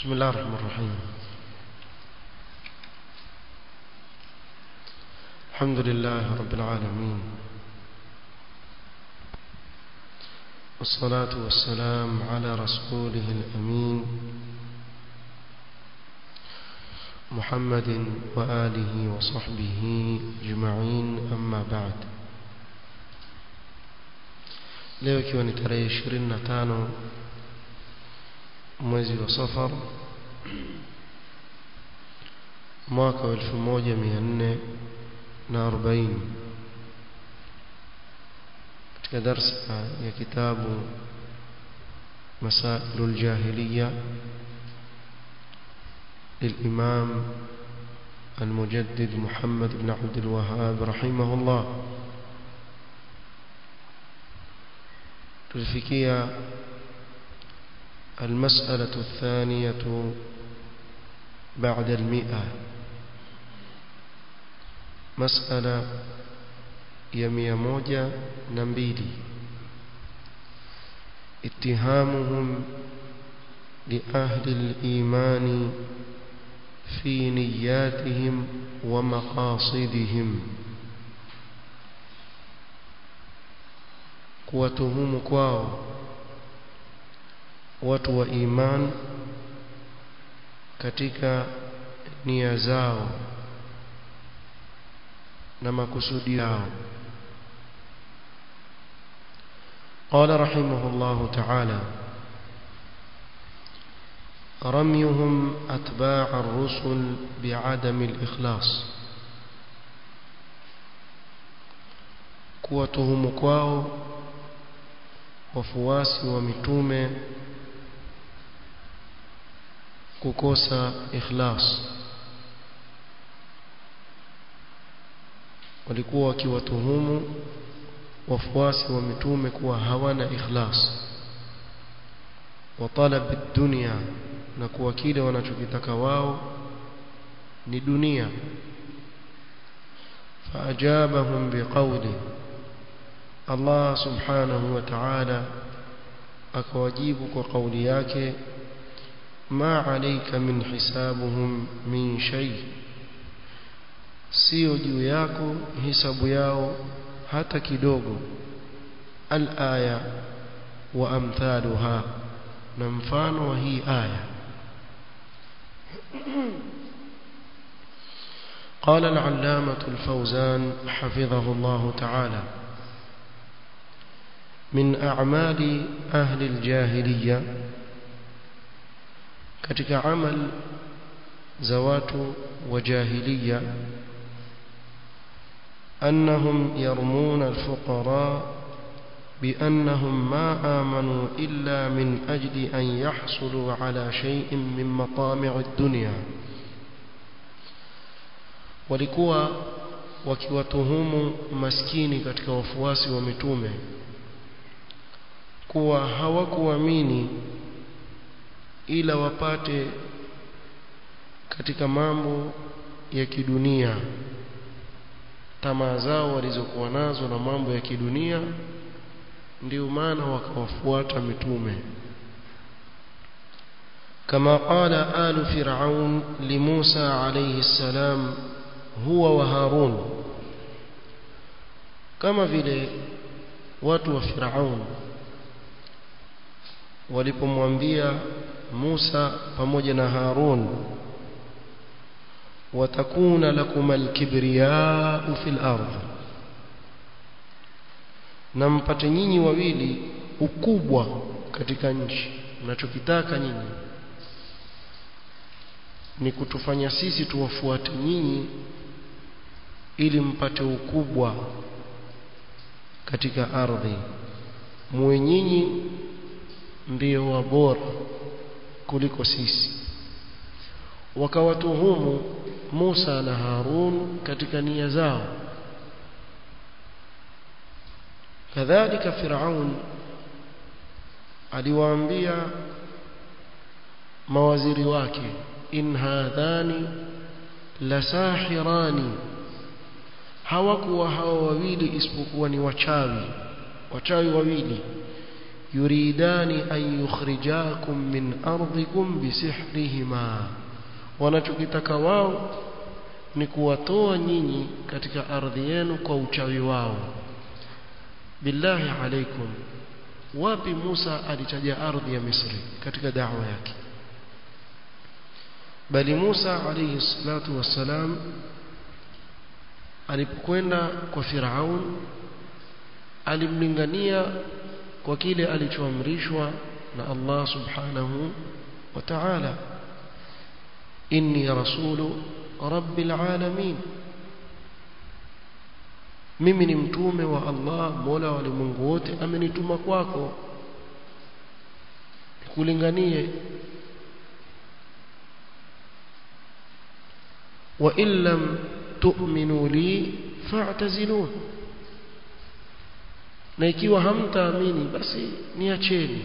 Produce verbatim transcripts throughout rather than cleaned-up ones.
بسم الله الرحمن الرحيم. الحمد لله رب العالمين، والصلاة والسلام على رسوله الأمين محمد وآله وصحبه أجمعين، أما بعد. leo ikiwa ni tarehe ishirini na tano mwezi wa Safar mwaka wa elfu moja mia nne na arobaini, katika darsa ya kitabu Masailul Jahiliya للإمام المجدد محمد بن عبد الوهاب رحمه الله. تلفكية المسألة الثانية بعد المئة، مسألة يمية موجة نمبيلي، اتهامهم لأهل الإيمان في نياتهم ومقاصدهم، kuwatuhumu kwao watu wa iman katika nia zao na makusudi yao. قال رحمه الله تعالى: رميهم أتباع الرسل بعدم الإخلاص، kuwatuhumu kwao wafuasi wa mitume kukosa ikhlas. Walikuwa wakiwatuhumu wafuasi wa mitume kuwa hawana ikhlas, wa talab ad-dunya, na kuwa kile wanachokitaka wao ni dunia. Faajabahum biqawli, Allah subhanahu wa ta'ala akawajibu kwa kauli yake: ma alayka min hisabuhum min shay, sio juu yako hisabu yao hata kidogo. Al-aya wa amthaluha, na mfano wa hii aya. قال العلامة الفوزان حفظه الله تعالى: من أعمال أهل الجاهلية، katika amal za watu wa jahiliya, أنهم يرمون الفقراء بأنهم ما آمنوا إلا من أجل أن يحصلوا على شيء من مطامع الدنيا. walikuwa wakiwatuhumu maskini katika wafuasi wa mitume kuwa hawakuamini ila wapate katika mambo ya kidunia, tamaa zao walizokuwa nazo na mambo ya kidunia, ndio maana wakawafuata mitume. kama qala alu fir'aun li Musa alayhi salam huwa wa Harun, kama vile watu wa Firaun walipomwambia Musa pamoja na Harun: watakuna lakum alkibriya'u fil ardh, na mpate nyinyi wawili ukubwa katika nchi. Mnachokitaka nyinyi ni kutufanya sisi tuwafuate nyinyi ili mpate ukubwa katika ardhi, muwe nyinyi ndio wabora kuliko sisi. Wakawatuhumu Musa na Harun katika nia zao. kadhalika Firaun aliwaambia mawaziri wake: in hadhani lasahirani, hawakuwa hao wawili isipokuwa ni wachawi, wachawi wawili. yuridani an yukhrijakum min ardikum bisihrihima, wanachokitaka wao ni kuwatoa nyinyi katika ardhi yenu kwa uchawi wao. Billahi alaikum, wapi Musa alitaja ardhi ya Misri katika da'wa yake? Bali Musa alayhi salatu wassalam alipokwenda kwa Firaun alimlingania kwa kile alichoamrishwa na Allah subhanahu wa ta'ala, inni rasulu rabbil alamin, mimi ni mtume wa Allah mola wa ulimwengu wote, amenituma kwako kulinganie. wa illam tu'minu li fa'tazilun, na ikiwa hamtaamini basi niacheni,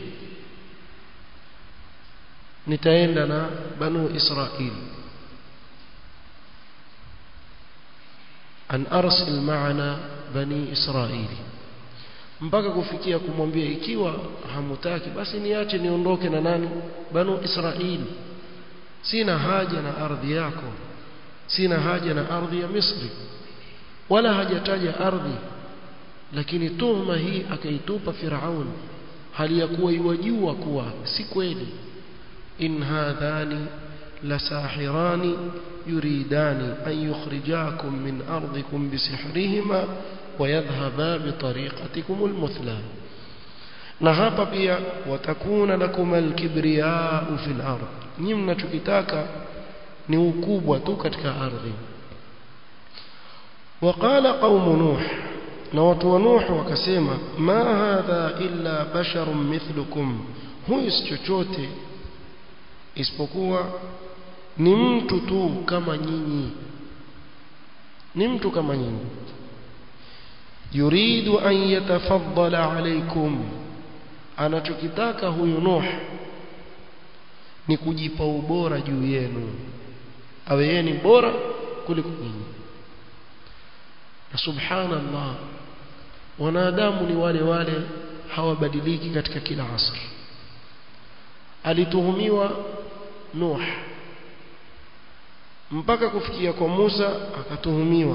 nitaenda na banu Israil. an arsil ma'ana bani Israili, mpaka kufikia kumwambia ikiwa hamutaki basi niache niondoke na nani? Banu Israili. Sina haja na ardhi yako, sina haja na ardhi ya Misri. Wala hajataja ardhi, lakini tuhma hii akaitupa Firaun hali ya kuwa yajua kuwa si kweli. in hadhani lasahirani yuridani an yukhrijakum min ardikum bisihrihima wa yadhhaba bitariqatikum almuthla. Na hapa pia watakuna lakum alkibriya'u fil ard, nyinyi mnachokitaka ni ukubwa tu katika ardhi. Waqala qaum nuh, na watu wa Nuh wakasema, ma hadha illa basharun mithlukum, huyu si chochote isipokuwa ni mtu tu kama nyinyi, ni mtu kama nyinyi. yuridu an yatafaddala alaykum, anachokitaka huyu Nuh ni kujipa ubora juu yenu, awe yeye ni bora kuliko nyinyi. Na subhanallah, wanadamu ni wale wale, hawabadiliki katika kila asri. Alituhumiwa Nuh mpaka kufikia kwa Musa akatuhumiwa,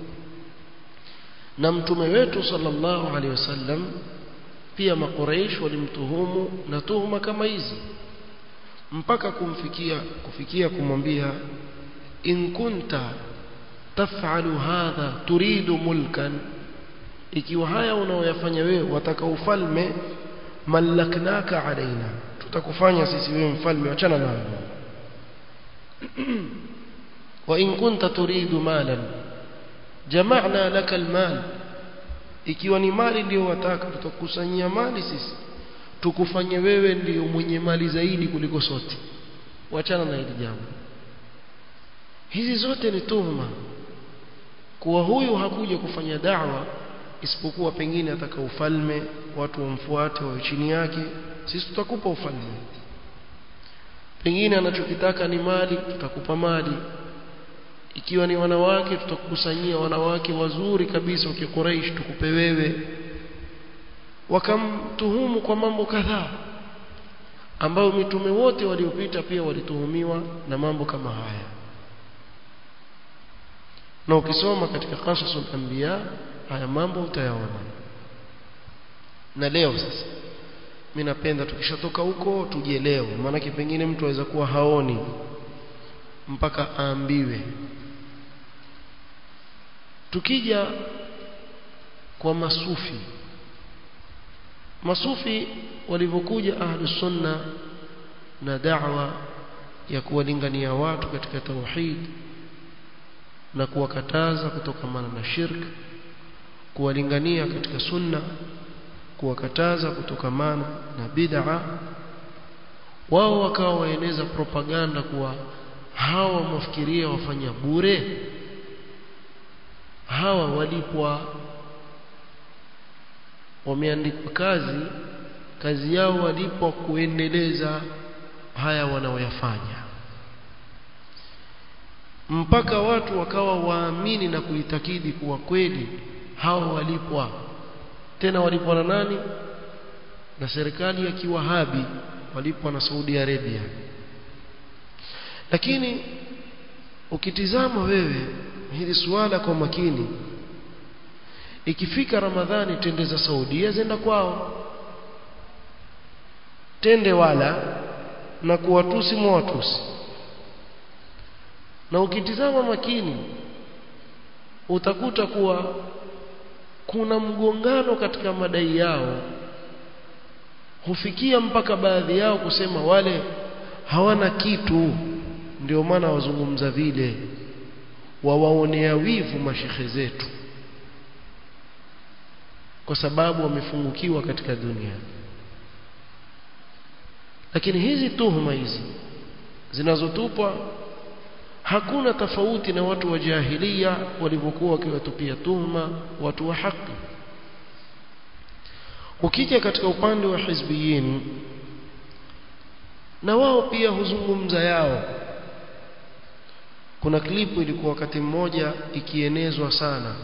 na mtume wetu sallallahu alaihi wasallam pia makuraish walimtuhumu na tuhuma kama hizi, mpaka kumfikia kufikia kumwambia, in kunta taf'alu hadha turidu mulkan, ikiwa haya unaoyafanya wewe wataka ufalme, malaknaka alaina, tutakufanya sisi wewe mfalme, achana nayo. wa in kunta turidu malan jama'na laka almal, ikiwa ni mali ndio wataka, tutakusanyia mali sisi tukufanye wewe ndio mwenye mali zaidi kuliko sote, wachana na hili jambo. Hizi zote ni tuhuma kuwa huyu hakuja kufanya da'wa isipokuwa pengine ataka ufalme, watu wamfuate wa chini yake, sisi tutakupa ufalme. Pengine anachokitaka ni mali, tutakupa mali. Ikiwa ni wanawake, tutakukusanyia wanawake wazuri kabisa wa Quraysh tukupe wewe. Wakamtuhumu kwa mambo kadhaa ambayo mitume wote waliopita pia walituhumiwa na mambo kama haya. Na ukisoma katika Qasasul Anbiya haya mambo utayaona. Na leo sasa mimi napenda tukishatoka huko tuje leo, maana pengine mtu aweza kuwa haoni mpaka aambiwe. Tukija kwa masufi, masufi walivyokuja ahlus sunna na da'wa ya kuwalingania watu katika tauhid na kuwakataza kutokamana na shirk, kuwalingania katika sunna, kuwakataza kutokamana na bid'a, wao wakawa waeneza propaganda kuwa hawa mafikiria wafanya bure, hawa walipwa, wameandikwa kazi, kazi yao walipwa kuendeleza haya wanaoyafanya. Mpaka watu wakawa waamini na kuitakidi kuwa kweli hawa walipwa. Tena walipwa na nani? na serikali ya kiwahabi walipwa na Saudi Arabia. Lakini ukitizama wewe hili suala kwa makini, ikifika Ramadhani tende za Saudia zenda kwao, tende wala na kuwatusi mwatusi. Na ukitizama makini utakuta kuwa kuna mgongano katika madai yao, hufikia mpaka baadhi yao kusema wale hawana kitu, ndio maana wazungumza vile, wawaonea wivu mashekhe zetu kwa sababu wamefungukiwa katika dunia. Lakini hizi tuhuma hizi zinazotupwa, hakuna tofauti na watu wa jahiliya walivyokuwa wakiwatupia tuhuma watu wa haki. Ukija katika upande wa hizbiyin, na wao pia huzungumza yao. Kuna klipu ilikuwa wakati mmoja ikienezwa sana.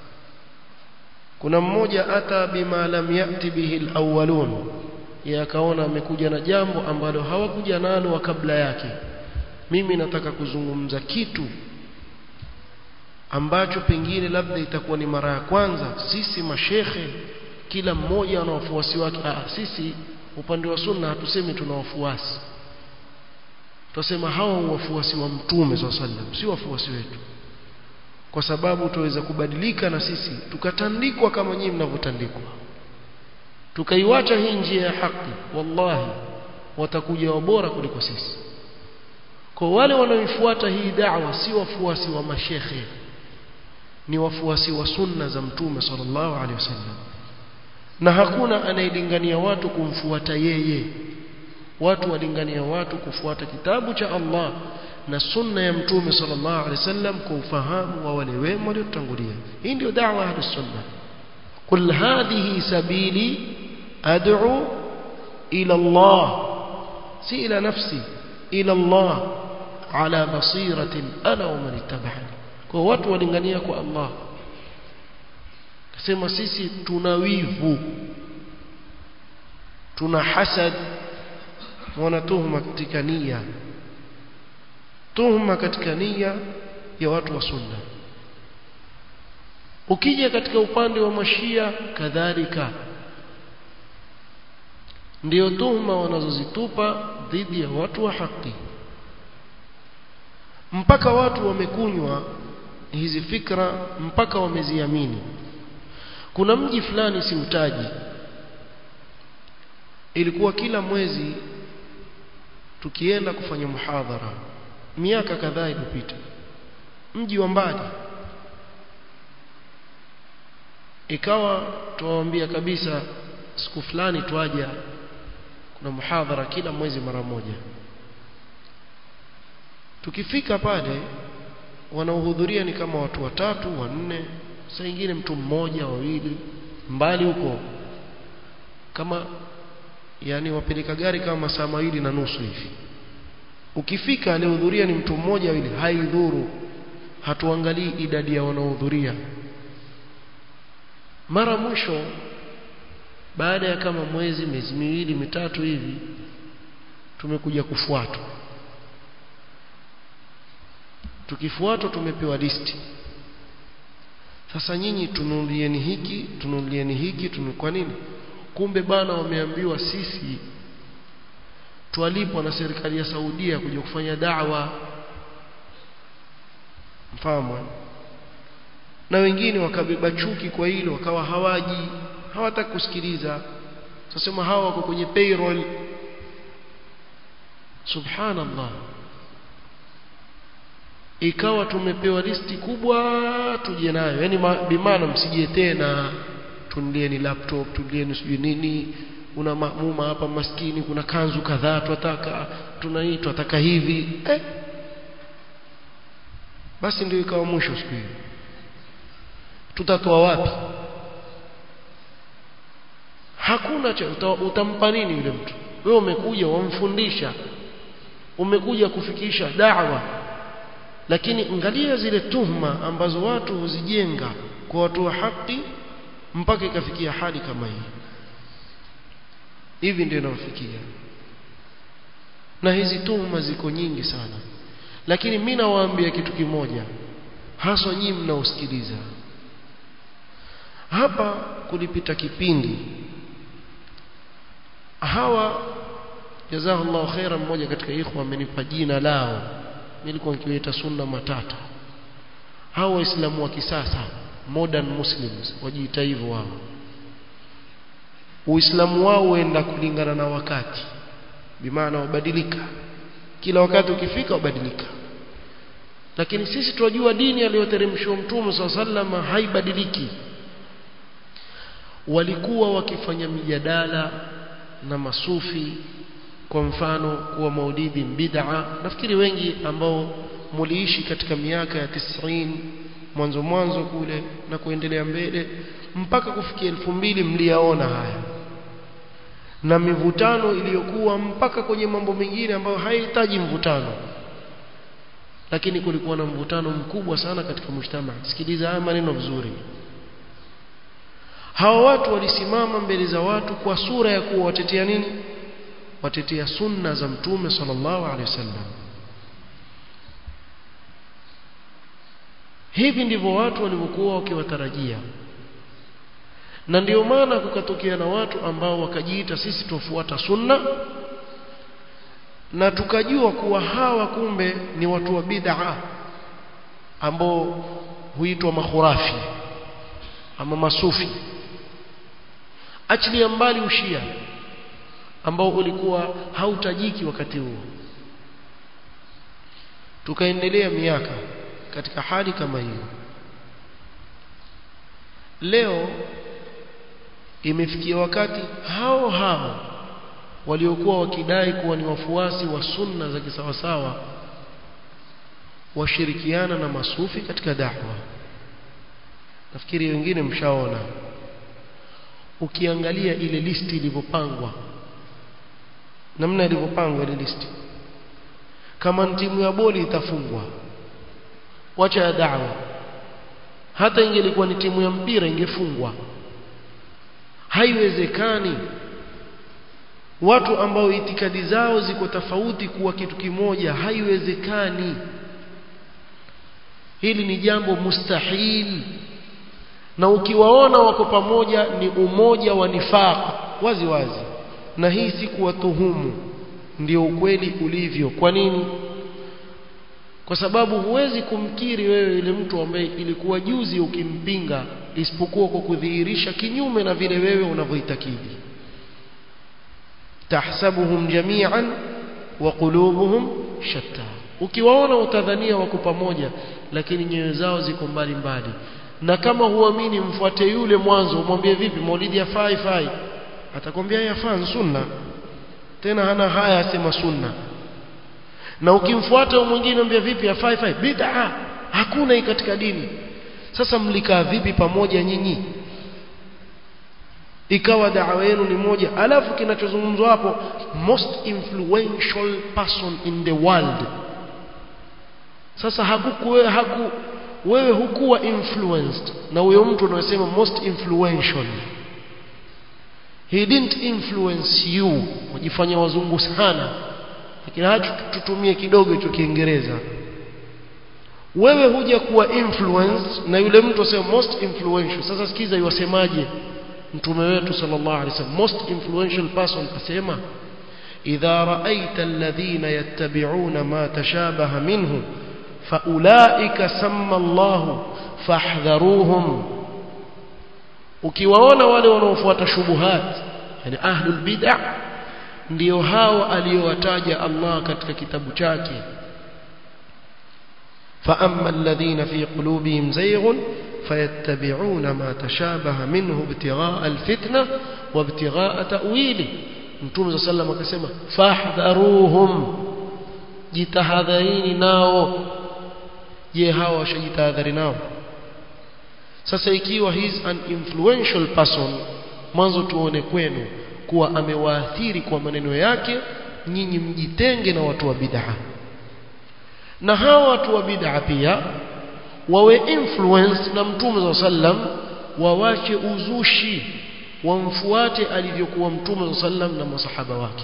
Kuna mmoja ata bima lam yati bihi alawwalun, yakaona amekuja na jambo ambalo hawakuja nalo wa kabla yake. Mimi nataka kuzungumza kitu ambacho pengine labda itakuwa ni mara ya kwanza. Sisi mashekhe kila mmoja ana wafuasi wake. Ah, sisi upande wa sunna hatusemi tuna wafuasi, tunasema hawa wafuasi wa Mtume sallallahu alaihi wasallam, si wafuasi wetu, kwa sababu tuweza kubadilika na sisi tukatandikwa kama nyinyi mnavyotandikwa, tukaiwacha hii njia ya haki. Wallahi watakuja wabora kuliko sisi. Kwa wale wanaoifuata hii da'wa si wafuasi wa mashekhe, ni wafuasi wa sunna za Mtume sallallahu alaihi wasallam. Na hakuna anayelingania watu kumfuata yeye. Watu walingania watu kufuata kitabu cha Allah na sunna ya Mtume sallallahu alaihi wasallam kwa ufahamu wa wale wema waliotangulia. Hii ndio da'wa ya sunna. Qul hadhihi sabili ad'u ila Allah, si ila nafsi, ila Allah ala basiratin ana wa man ittaba'ani. Kwa watu walingania kwa Allah. Kasema sisi tuna wivu, tuna hasad, wana tuhuma katika nia, tuhuma katika nia ya watu wa sunna. Ukija katika upande wa mashia kadhalika, ndio tuhuma wanazozitupa dhidi ya watu wa haki, mpaka watu wamekunywa hizi fikra mpaka wameziamini. Kuna mji fulani siutaji, ilikuwa kila mwezi tukienda kufanya muhadhara miaka kadhaa iliyopita, mji wa mbali, ikawa tuwaambia kabisa siku fulani tuaja, kuna muhadhara kila mwezi mara moja. Tukifika pale wanaohudhuria ni kama watu watatu wanne, saa nyingine mtu mmoja wawili, mbali huko kama yani wapeleka gari kama saa mawili na nusu hivi. Ukifika alihudhuria ni mtu mmoja wawili, haidhuru, hatuangalii idadi ya wanaohudhuria. Mara mwisho baada ya kama mwezi miezi miwili mitatu hivi tumekuja kufuatwa. Tukifuatwa tumepewa listi. Sasa nyinyi tununulieni hiki, tununulieni hiki, tunu kwa nini? Kumbe bana wameambiwa sisi twalipwa na serikali ya Saudia kuja kufanya da'wa. Mfahamu? Na wengine wakabeba chuki kwa hilo, wakawa hawaji, hawataka kusikiliza. Sasa hawa wako kwenye payroll. Subhanallah. Ikawa tumepewa listi kubwa tuje nayo, yani bimaana msije tena tunulieni laptop, tunulieni sijui nini, una maamuma hapa maskini, kuna kanzu kadhaa tunataka, tunaitwa tunataka hivi eh. Basi ndio ikawa mwisho siku hiyo. Tutatoa wapi? Hakuna cha utampa nini yule mtu? Wewe umekuja wamfundisha, umekuja kufikisha da'wa, lakini angalia zile tuhma ambazo watu huzijenga kwa watu wa haki mpaka ikafikia hali kama hii. hivi ndio inafikia. Na hizi tuhuma ziko nyingi sana, lakini mimi nawaambia kitu kimoja, hasa nyinyi mnaosikiliza hapa. Kulipita kipindi hawa, jazakallahu khairan, mmoja katika ikhwa amenipa jina lao, nilikuwa nikiwaita sunna matata. Hawa waislamu wa kisasa, modern muslims, wajiita hivyo wao. Uislamu wao uenda kulingana na wakati, bimaana wabadilika kila wakati, ukifika wabadilika. Lakini sisi tunajua dini aliyoteremshwa Mtume swalla sallama haibadiliki. Walikuwa wakifanya mijadala na masufi, kwa mfano kuwa maulidi bid'a. Nafikiri wengi ambao muliishi katika miaka ya tisini mwanzo mwanzo kule na kuendelea mbele mpaka kufikia elfu mbili mliyaona haya, na mivutano iliyokuwa mpaka kwenye mambo mengine ambayo haihitaji mvutano, lakini kulikuwa na mvutano mkubwa sana katika mshtama. Sikiliza haya maneno vizuri. Hawa watu walisimama mbele za watu kwa sura ya kuwa watetea nini? Watetea sunna za Mtume sallallahu alaihi wasallam. Hivi ndivyo watu walivyokuwa wakiwatarajia, na ndio maana kukatokea na watu ambao wakajiita sisi tufuata sunna, na tukajua kuwa hawa kumbe ni watu wa bid'a ambao huitwa makhurafi ama masufi. Achilia mbali ushia ambao ulikuwa hautajiki wakati huo. Tukaendelea miaka katika hali kama hiyo. Leo imefikia wakati hao hao waliokuwa wakidai kuwa ni wafuasi wa sunna za kisawasawa washirikiana na masufi katika da'wa. Nafikiri wengine mshaona, ukiangalia ile listi ilivyopangwa, namna ilivyopangwa ile listi, kama timu ya boli itafungwa, wacha ya da'wa, hata ingelikuwa ni timu ya mpira ingefungwa. Haiwezekani watu ambao itikadi zao ziko tofauti kuwa kitu kimoja, haiwezekani. Hili ni jambo mustahil. Na ukiwaona wako pamoja ni umoja wa nifaq wazi wazi, na hii si kuwatuhumu, ndio ukweli ulivyo. Kwa nini? Kwa sababu huwezi kumkiri wewe yule mtu ambaye ilikuwa juzi ukimpinga, isipokuwa kwa kudhihirisha kinyume na vile wewe unavyoitakidi. Tahsabuhum jami'an wa qulubuhum shatta. Ukiwaona utadhania wako pamoja, lakini nyoyo zao ziko mbali mbali. Na kama huamini, mfuate yule mwanzo, umwambie vipi maulidi ya fai fai, atakwambia yafaa sunna, tena hana haya asema sunna. Na ukimfuata mwingine mwambie vipi ya fai fai, bid'a, hakuna hii katika dini. Sasa mlikaa vipi pamoja nyinyi ikawa da'wa yenu ni moja? Alafu kinachozungumzwa hapo, most influential person in the world. Sasa hakukuwe haku wewe hukuwa influenced na huyo mtu anayesema most influential. He didn't influence you. Wajifanya wazungu sana, lakini hacha tutumie kidogo hicho Kiingereza. Wewe huja kuwa influenced na yule mtu asema most influential. Sasa sikiza yuwasemaje Mtume wetu sallallahu alaihi wasallam. Most influential person asema, idha ra'aita alladhina yattabi'una ma tashabaha minhu faulaika samma Allahu fahdharuhum. Ukiwaona wale wanaofuata shubuhat, yani ahlul bid'ah, ndio hao aliyowataja Allah katika kitabu chake. fa amma alladhina fi qulubihim zayghun fayattabi'una ma tashabaha minhu ibtigha'a alfitna wa ibtigha'a ta'wili. Mtume sallallahu alayhi wasallam akasema fahdharuhum, jitahadharini nao. Je, hawa washajitahadhari nao? Sasa ikiwa he is an influential person, mwanzo tuone kwenu kuwa amewaathiri kwa maneno yake, nyinyi mjitenge na watu wa bid'ah. Na hawa watu wa bid'ah pia wawe influence na Mtume sallam, wawache uzushi wamfuate alivyokuwa mtume sallam na masahaba wake.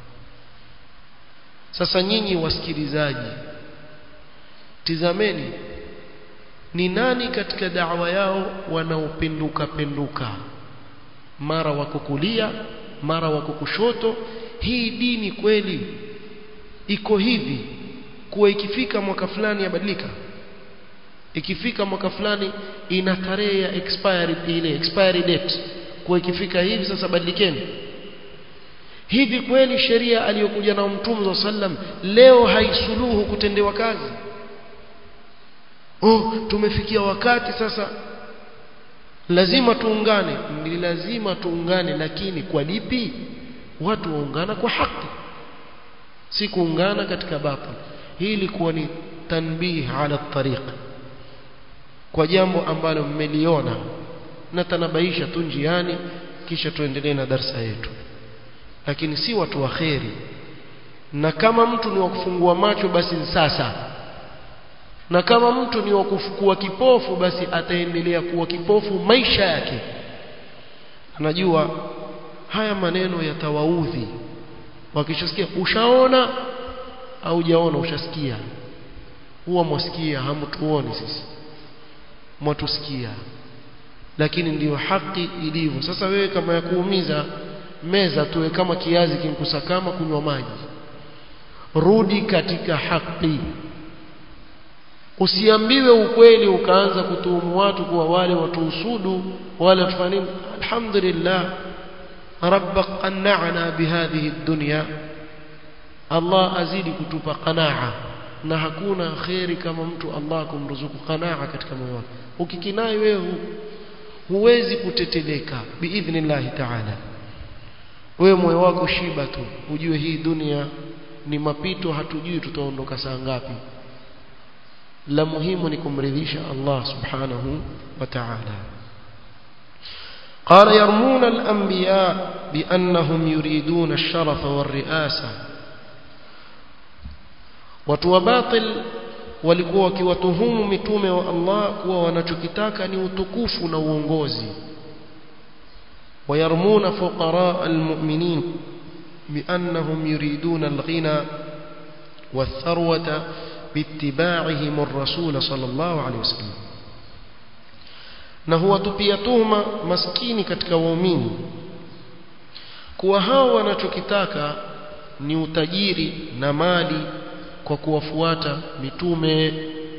Sasa nyinyi wasikilizaji, tizameni ni nani katika da'wa yao wanaopinduka penduka, mara wako kulia mara wako kushoto. Hii dini kweli iko hivi kuwa ikifika mwaka fulani yabadilika, ikifika mwaka fulani ina tarehe ya expiry, ile expiry date, kwa ikifika hivi sasa badilikeni? Hivi kweli sheria aliyokuja na Mtume sallam leo haisuluhu kutendewa kazi? Oh, tumefikia wakati sasa lazima tuungane. Ni lazima tuungane, lakini kwa lipi? Watu waungana kwa haki, si kuungana katika batil. Hii ilikuwa ni tanbih ala tariq, kwa jambo ambalo mmeliona na tanabaisha tu njiani, kisha tuendelee na darasa yetu. Lakini si watu wa kheri. Na kama mtu ni wa kufungua macho basi sasa, na kama mtu ni wa kufukua kipofu basi ataendelea kuwa kipofu maisha yake. Anajua haya maneno yatawaudhi wakishasikia. Ushaona au hujaona? Ushasikia. Huwa mwasikia, hamtuoni sisi, mwatusikia, lakini ndiyo haki ilivyo. Sasa wewe kama ya kuumiza meza tuwe kama kiazi kinkusa kama kunywa maji. Rudi katika haki. Usiambiwe ukweli ukaanza kutuhumu watu kwa wale watu usudu wale tufanini. Alhamdulillah, rabbak qanna'na bihadhihi ad-dunya. Allah azidi kutupa qanaa, na hakuna khairi kama mtu Allah kumruzuku qanaa katika moyo wake. Ukikinai wewe huwezi kuteteleka biidhnillah ta'ala. Wewe moyo wako shiba tu, ujue hii dunia ni mapito, hatujui tutaondoka saa ngapi. La muhimu ni kumridhisha Allah subhanahu wa ta'ala. قال يرمون الأنبياء بأنهم يريدون الشرف والرئاسة. watu wa batil walikuwa wakiwatuhumu mitume wa Allah kuwa wanachokitaka ni utukufu na uongozi. ويرمون فقراء المؤمنين بأنهم يريدون الغنى والثروة باتباعهم الرسول صلى الله عليه وسلم. na huwa tupia tuhuma maskini katika waumini kuwa hao wanachokitaka ni utajiri na mali kwa kuwafuata mitume.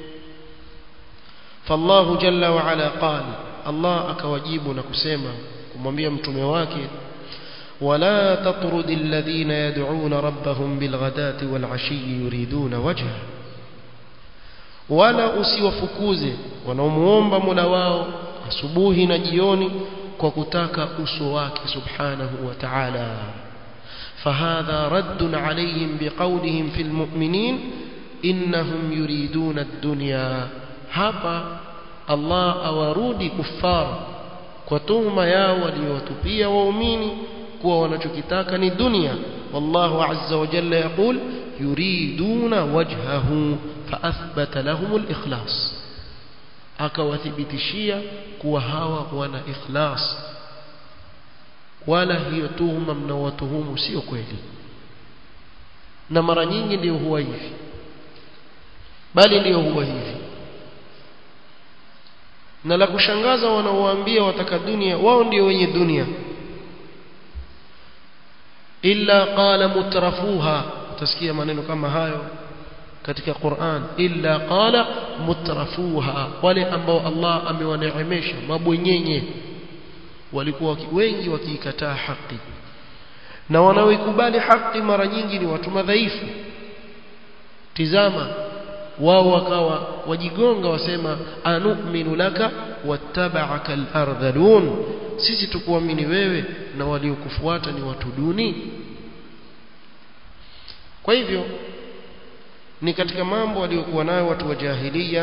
fallahu jalla wa ala qala, Allah akawajibu na kusema kumwambia mtume wake, wala tatrudil ladhina yad'una rabbahum bilghadati wal'ashi yuriduna wajha, wala usiwafukuze wanaomuomba Mola wao asubuhi na jioni kwa kutaka uso wake subhanahu wa ta'ala. fahadha raddun alayhim biqawlihim fil mu'minin innahum yuriduna ad-dunya. hapa Allah awarudi kuffar kwa tuhuma yao waliowatupia waumini kuwa wanachokitaka ni dunia. wallahu azza wa jalla yaqul yuriduna wajhahu faathbata lahum al-ikhlas, akawathibitishia kuwa hawa wana ikhlas, wala hiyo tuhuma mnaowatuhumu sio kweli. Na mara nyingi ndio huwa hivi, bali ndio huwa hivi. Na la kushangaza, wanaowaambia wataka dunia wao ndio wenye dunia. illa qala mutrafuha, utasikia maneno kama hayo katika Qur'an. illa qala mutrafuha, wale ambao Allah amewaneemesha mabwenyenye walikuwa wengi wakiikataa haki, na wanaoikubali haki mara nyingi ni watu madhaifu. Tizama, wao wakawa wajigonga wasema anu'minu laka wattaba'aka al-ardhalun, sisi tukuamini wewe na waliokufuata ni watu duni. Kwa hivyo ni katika mambo waliokuwa nayo watu wa jahiliya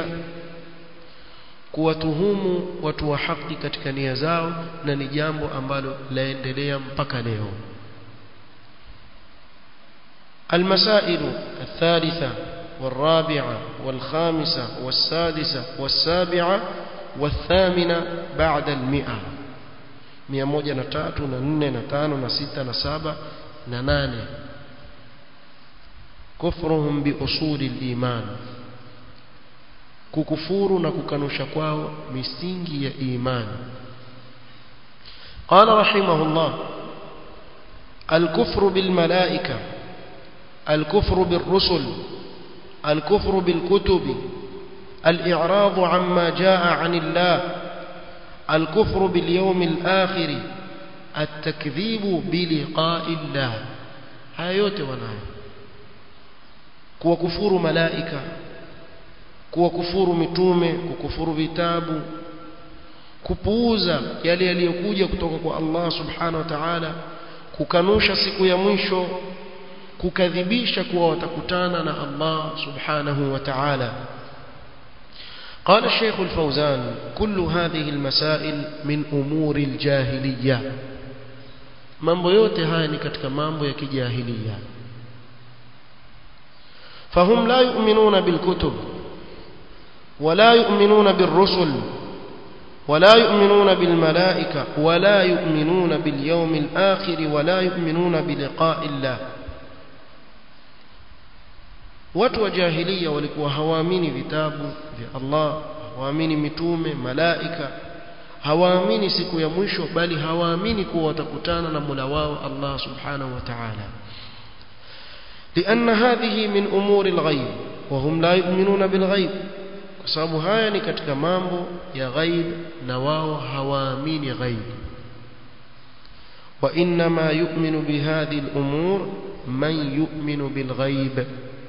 kuwatuhumu watu wa haki katika nia zao, na ni jambo ambalo laendelea mpaka leo. المسائل الثالثة والرابعة والخامسة والسادسة والسابعة والثامنة بعد المئة. mia moja na tatu na nne na tano na sita na saba na nane. Kufruhum bi usuli al-iman, kukufuru na kukanusha kwao misingi ya imani. Qala rahimahullah: al-kufru bil malaika, al-kufru bir rusul, al-kufru bil kutubi, al-i'radu amma jaa 'anillah, al-kufru bil yawmil akhir, at-takdhibu bi liqa'illah. Haya yote wanayo: kuwakufuru malaika, kuwakufuru mitume, kukufuru vitabu, kupuuza yale yaliyokuja kutoka kwa Allah subhanahu wa ta'ala, kukanusha siku ya mwisho, kukadhibisha kuwa watakutana na Allah subhanahu wa ta'ala. قال الشيخ الفوزان: كل هذه المسائل من أمور الجاهلية. mambo yote haya ni katika mambo ya kijahiliya. فهم لا يؤمنون بالكتب ولا يؤمنون بالرسل ولا يؤمنون بالملائكة ولا يؤمنون باليوم الآخر ولا يؤمنون بلقاء الله. watu wa jahiliya walikuwa hawaamini vitabu vya Allah, hawaamini mitume, malaika, hawaamini siku ya mwisho, bali hawaamini kuwa watakutana na Mola wao Allah subhanahu wa ta'ala. لأن هذه من أمور الغيب وهم لا يؤمنون بالغيب. sababu haya ni katika mambo ya ghaib na wao hawaamini ghaib. wa inma yu'minu bihadhihi al-umur man yu'minu bilghaib.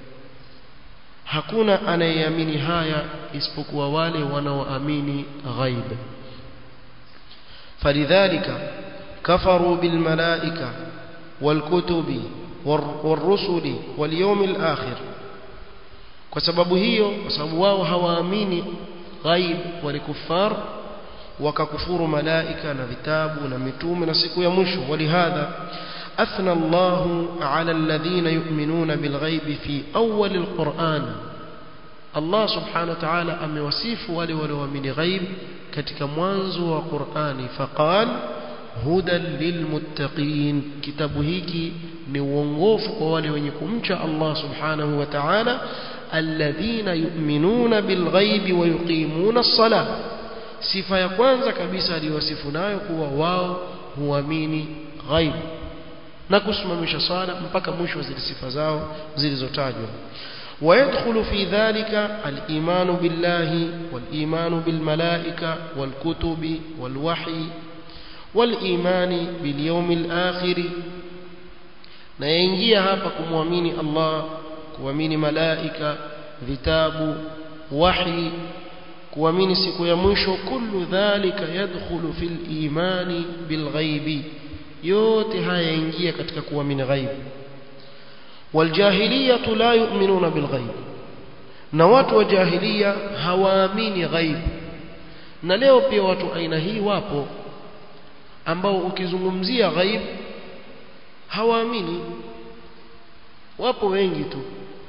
hakuna anayeamini haya isipokuwa wale wanaoamini ghaib. falidhalika kafaru bilmalaika walkutubi والرسل واليوم الآخر. kwa sababu hiyo, kwa sababu wao hawaamini ghaib, walikufar wakakufuru malaika na vitabu na mitume na siku ya mwisho. walihadha athna Allahu ala alladhina yu'minuna bilghaib fi awwal alquran. Allah subhanahu wa ta'ala amewasifu wale walioamini ghaib katika mwanzo wa Qur'ani. faqal hudan lilmuttaqin. kitabu hiki ni uongofu kwa wale wenye kumcha Allah subhanahu wa ta'ala, alladhina yu'minuna bilghaibi wa yuqimuna as-salah. sifa ya kwanza kabisa aliyowasifu nayo kuwa wao huamini ghaib na kusimamisha sala mpaka mwisho wa zile sifa zao zilizotajwa. ويدخل في ذلك الإيمان بالله والإيمان بالملائكة والكتب والوحي والإيمان باليوم الآخر. na yaingia hapa kumwamini Allah, kuamini malaika, vitabu, wahi, kuamini siku ya mwisho. kullu dhalika yadkhulu fil imani bil ghaibi. yote haya yaingia katika kuamini ghaib. wal jahiliyatu la yu'minuna bil ghaib. na watu wa jahiliya hawaamini ghaib. na leo pia watu aina hii wapo ambao ukizungumzia ghaib hawaamini. wapo wengi tu,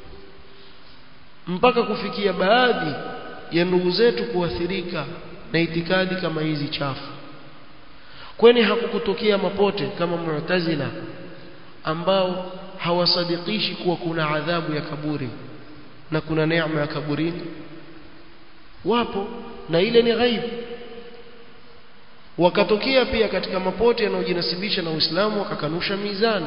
mpaka kufikia baadhi ya ndugu zetu kuathirika na itikadi kama hizi chafu. kwani hakukutokea mapote kama Mu'tazila ambao hawasadikishi kuwa kuna adhabu ya kaburi na kuna neema ya kaburini? wapo, na ile ni ghaib. wakatokea pia katika mapote yanayojinasibisha na Uislamu wakakanusha mizani,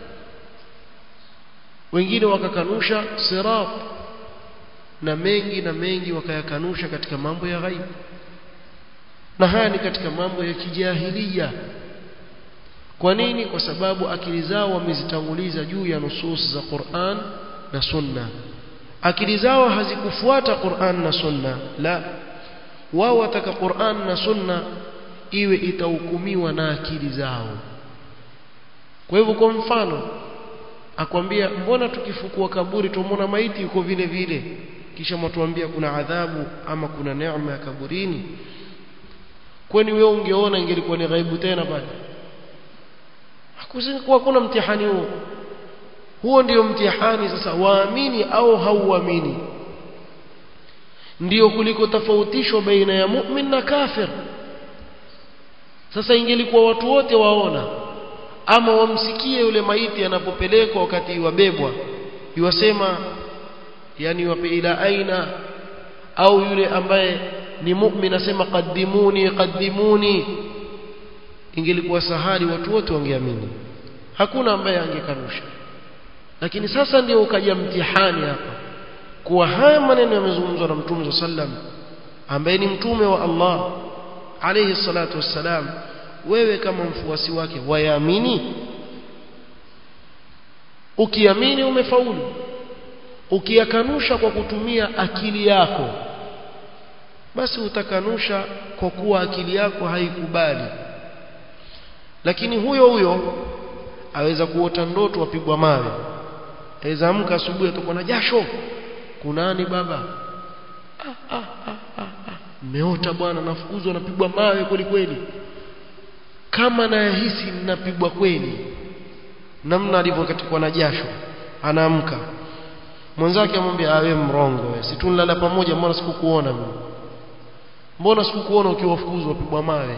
wengine wakakanusha sirat, na mengi na mengi wakayakanusha katika mambo ya ghaib. na haya ni katika mambo ya kijahiliya. kwa nini? kwa sababu akili zao wamezitanguliza juu ya nusus za Qur'an na Sunna. akili zao hazikufuata Qur'an na Sunna, la, wao wataka Qur'an na Sunna iwe itahukumiwa na akili zao. kwa hivyo, kwa mfano akwambia, mbona tukifukua kaburi tumeona maiti yuko vile vile, kisha mtuambia kuna adhabu ama kuna neema ya kaburini? kwani wewe ungeona ingelikuwa ni ghaibu tena pale? hakusikuwa kuna mtihani huo. huo ndio mtihani sasa, waamini au hauamini. ndio kuliko tofautishwa baina ya mu'min na kafir. Sasa ingelikuwa watu wote waona ama wamsikie yule maiti anapopelekwa wakati wabebwa yuwasema yani wape ila aina, au yule ambaye ni muumini asema qaddimuni qaddimuni, ingelikuwa sahali watu wote wangeamini, hakuna ambaye angekanusha. Lakini sasa ndio ukaja mtihani hapa kuwa haya maneno yamezungumzwa na Mtume sallam ambaye ni mtume wa Allah alayhi salatu wassalam, wewe kama mfuasi wake wayaamini? Ukiamini umefaulu. Ukiyakanusha kwa kutumia akili yako, basi utakanusha kwa kuwa akili yako haikubali. Lakini huyo huyo aweza kuota ndoto apigwa mawe, aweza amka asubuhi atakuwa na jasho, kunani baba, ah ah ah ah meota bwana nafukuzwa napigwa mawe kweli kweli, kama nahisi ninapigwa kweli. Namna alivyokatikwa na jasho, anaamka mwenzake amwambia awe mrongo wewe, si tunalala pamoja, mbona sikukuona mimi, mbona sikukuona ukiwafukuzwa upigwa mawe,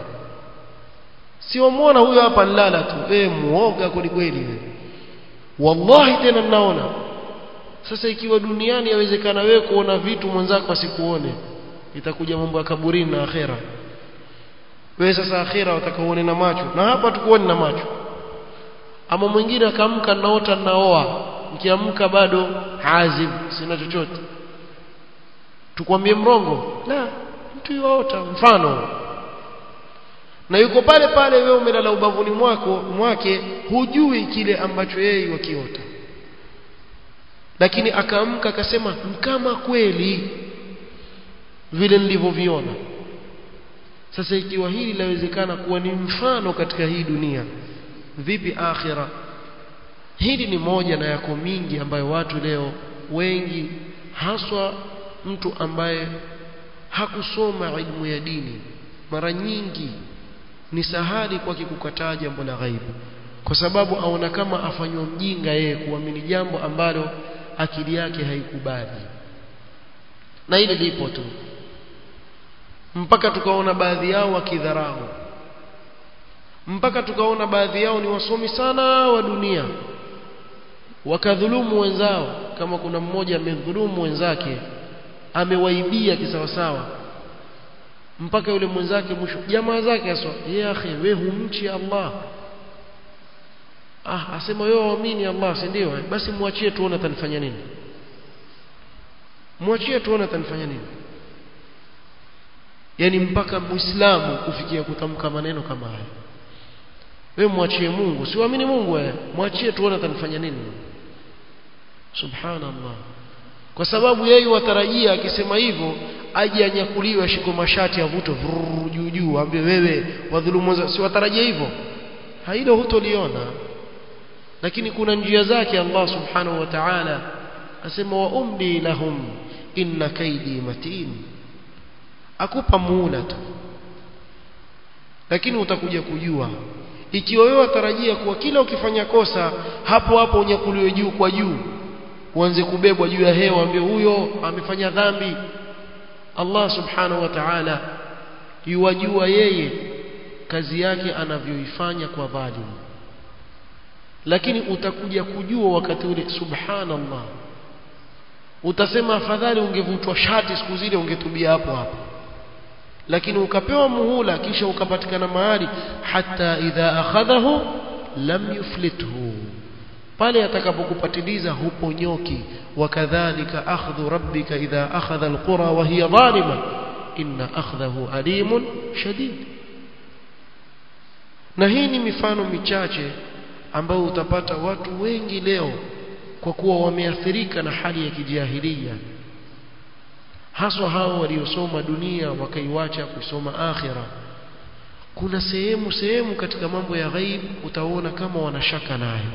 sio muona huyo hapa nilala tu, eh muoga kweli kweli wewe, wallahi tena ninaona. Sasa ikiwa duniani yawezekana wewe kuona vitu mwenzako asikuone, itakuja mambo ya kaburini na akhera. Wewe sasa akhera utakaoone na macho, na hapa tukuone na macho. Ama mwingine akaamka naota naoa, nikiamka bado hazib, sina chochote, tukwambie mrongo? La, mtu yuota mfano, na yuko pale pale, wewe umelala ubavuni mwako mwake, hujui kile ambacho yeye wakiota, lakini akaamka akasema kama kweli vile nilivyoviona. Sasa ikiwa hili lawezekana kuwa ni mfano katika hii dunia, vipi akhira? Hili ni moja na yako mingi ambayo watu leo wengi, haswa mtu ambaye hakusoma ilmu ya dini, mara nyingi ni sahali kwake kukataa jambo la ghaibu, kwa sababu aona kama afanywa mjinga yeye kuamini jambo ambalo akili yake haikubali. Na hili lipo tu, mpaka tukaona baadhi yao wakidharau, mpaka tukaona baadhi yao ni wasomi sana wa dunia wakadhulumu wenzao. Kama kuna mmoja amedhulumu wenzake, amewaibia kisawasawa, mpaka yule mwenzake mwisho jamaa zake aswa, ya akhi wewe humchi Allah, ah asema wewe waamini Allah si ndio, basi muachie tuone atanifanya nini, muachie tuone atanifanya nini. Yani mpaka muislamu kufikia kutamka maneno kama haya, wewe muachie Mungu, si waamini Mungu wewe, muachie tuone atanifanya nini. Subhanallah. Kwa sababu yeye watarajia akisema hivyo aje anyakuliwe, ashiko mashati avute juu juu, ambe wewe wadhulumu, si watarajia hivyo? Hailo hutoliona. Lakini kuna njia zake Allah subhanahu wa ta'ala, asema wa umli lahum inna kaidi matin, akupa muula tu. Lakini utakuja kujua ikiwa wewe watarajia kuwa kila ukifanya kosa hapo hapo unyakuliwe juu kwa juu, uanze kubebwa juu ya hewa, ambie huyo amefanya dhambi. Allah subhanahu wa ta'ala yuwajua yeye kazi yake anavyoifanya kwa dhalimu, lakini utakuja kujua wakati ule, subhanallah, utasema afadhali ungevutwa shati siku zile ungetubia hapo hapo. Lakini ukapewa muhula kisha ukapatikana mahali, hatta idha akhadhahu lam yuflithu, pale atakapokupatiliza huponyoki. Wakadhalika akhdhu rabbika idha akhadha alqura wa hiya zalima inna akhdahu alimun shadid. Na hii ni mifano michache ambayo utapata watu wengi leo, kwa kuwa wameathirika na hali ya kijahilia, haswa hao waliosoma dunia wakaiwacha kusoma akhira. Kuna sehemu sehemu katika mambo ya ghaib utaona kama wanashaka nayo,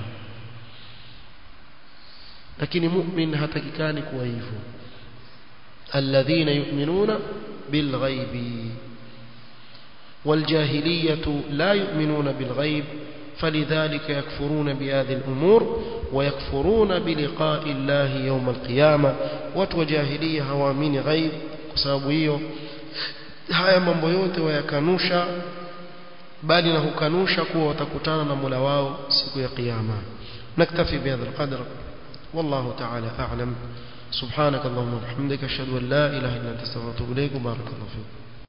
lakini mu'min hatakikani kuwa hivyo. Alladhina yu'minuna bilghaibi waljahiliyatu la yu'minuna bilghaib, فلذلك يكفرون بهذه الأمور ويكفرون بلقاء الله يوم القيامة. وتوجاهلية هوامين غيب، kwa sababu hiyo haya mambo yote wayakanusha bali na hukanusha kuwa watakutana na Mola wao siku ya kiyama. Naktafi bihadha alqadr, wallahu ta'ala a'lam. Subhanakallahumma wa bihamdika ashhadu an la ilaha illa anta astaghfiruka wa atubu ilayk. Barakallahu fiik.